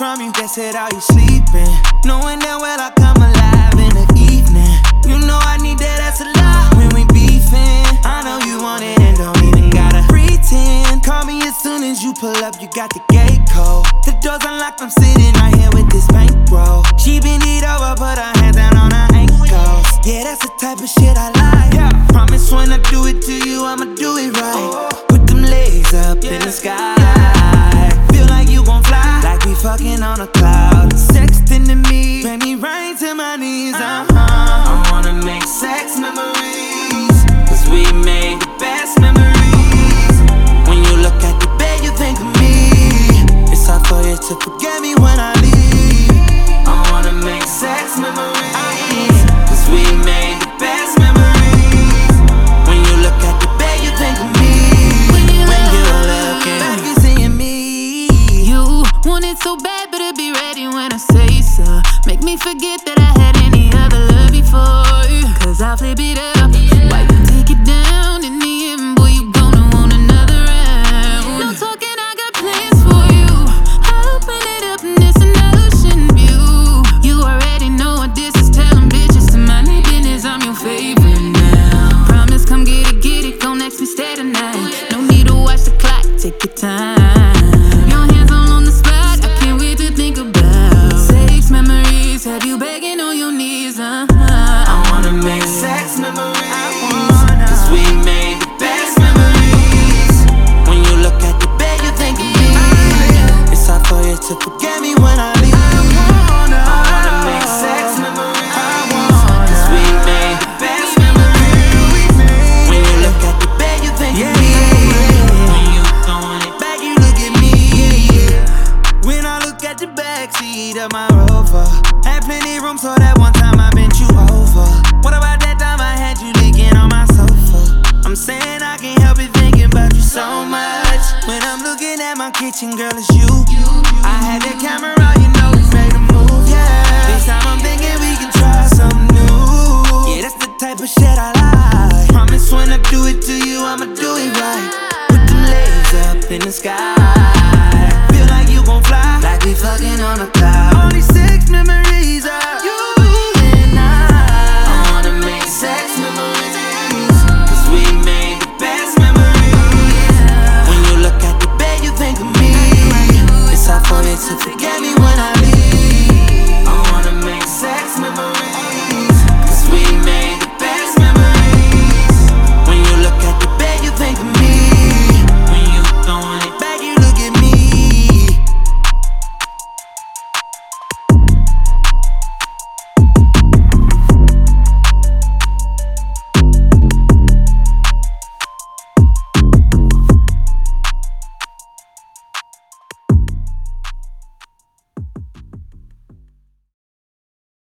from you. Guess it all you sleeping, knowing that well I come alive in the evening. You know I need that ass a lot when we beefing. I know you want it and don't even gotta pretend. Call me as soon as you pull up, you got the gate code. The door's unlocked, I'm sitting right here with this bankroll. She bend it over, put her hands down on her ankles. Yeah, that's the type of shit I like. Promise when I do it to you, I'ma do it right. Put them legs up in the sky. Feel like you gon' fly, like we fucking on a cloud. Sexting to me, make me rain to my knees. I wanna make sex memories, cause we made the best memories. When you look at the bed, you think of me. It's hard for you to forget me when I leave. I wanna make sex memories, cause we made the best memories. When you look at the bed, you think of me. When you're looking back, you seeing me. You want it so bad, better be ready when I say so. Make me forget that I had any other love before, cause I'll flip it up while you take it down. In the end, boy, you gonna want another round. No talking, I got plans for you. I'll open it up and it's an ocean view. You already know what this is, tell them bitches to mind their business, I'm your favorite now. Promise, come get it, gon' next me stay tonight. No need to watch the clock, take your time. Your hands all on the spot, I can't wait to think about sex memories, have you begging on your knees, I wanna make sex memories, cause we made the best memories. When you look at the bed, you think of me. It's hard for you to forget me when I leave. I wanna make sex memories, cause we made the best memories. When you look at the bed, you think of me. When you throwing it back, you look at me. When I look at the backseat of my Rover, had plenty room so that one time I bent you over. What about that time I had you licking on my sofa? I'm saying I can't help it thinking about you so much. When I'm looking at my kitchen, girl, it's you. I had that camera, you know we made a move, yeah. This time I'm thinking we can try something new. Yeah, that's the type of shit I like. Promise when I do it to you, I'ma do it right. Put them legs up in the sky. Feel like you gon' fly, like we fucking on a cloud. Only 6 memories